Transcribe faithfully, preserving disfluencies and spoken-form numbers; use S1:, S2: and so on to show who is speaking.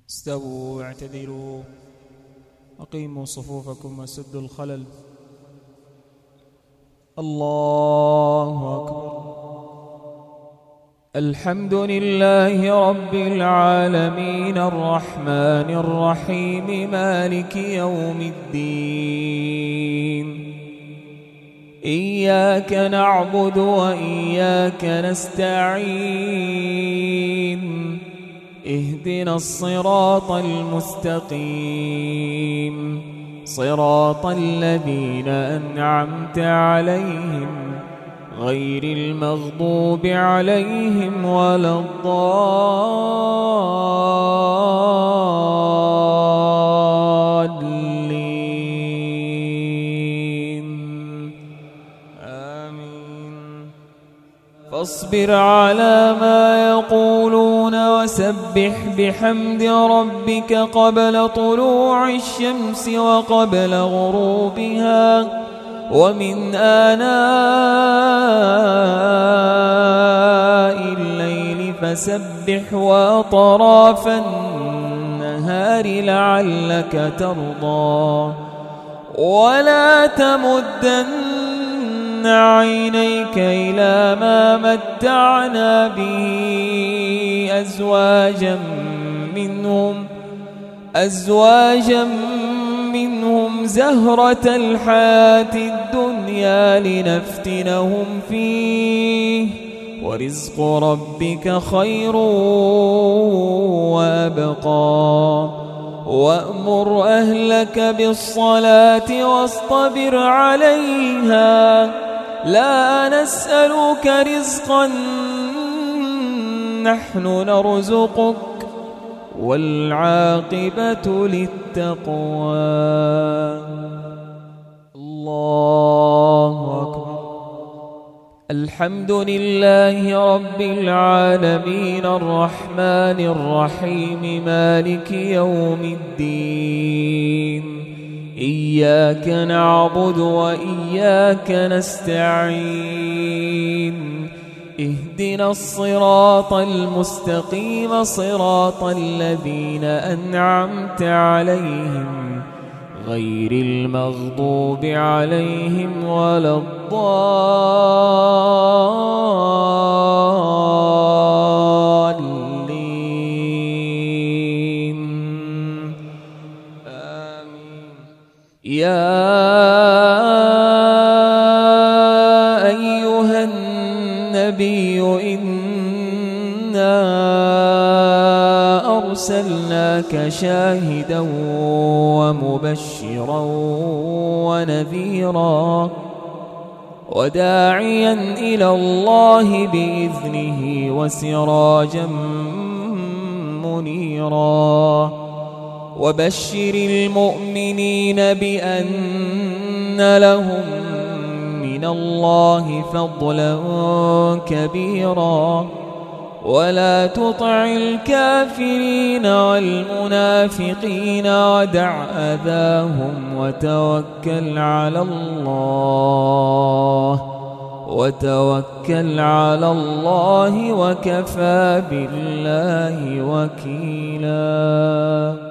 S1: استووا واعتدلوا أقيموا صفوفكم وسدوا الخلل. الله أكبر. الحمد لله رب العالمين الرحمن الرحيم مالك يوم الدين. إياك نعبد وإياك نستعين. اهدنا الصراط المستقيم صراط الذين أنعمت عليهم غير المغضوب عليهم ولا الضالين. آمين. فاصبر على ما يقولون وسبح بحمد ربك قبل طلوع الشمس وقبل غروبها ومن آناء الليل فسبح وأطراف النهار لعلك ترضى. ولا تمدن عينيك إلى ما متعنا به أزواجا منهم أزواجا منهم زهرة الحياة الدنيا لنفتنهم فيه ورزق ربك خير وأبقى. وأمر أهلك بالصلاة واصطبر عليها لا نسألك رزقا نحن نرزقك والعاقبة للتقوى. الله أكبر. الحمد لله رب العالمين الرحمن الرحيم مالك يوم الدين. إياك نعبد وإياك نستعين. اهدنا الصراط المستقيم صراط الذين أنعمت عليهم غير المغضوب عليهم ولا الضالين. آمين. يا أيها النبي إنا أرسلناك شاهدا ومبشرا ونذيرا وداعيا إلى الله بإذنه وسراجا منيرا. وبشر المؤمنين بأن لهم من الله فضلا كبيرا. ولا تطع الكافرين والمنافقين ودع أذاهم وتوكل على الله وتوكل على الله وكفى بالله وكيلا.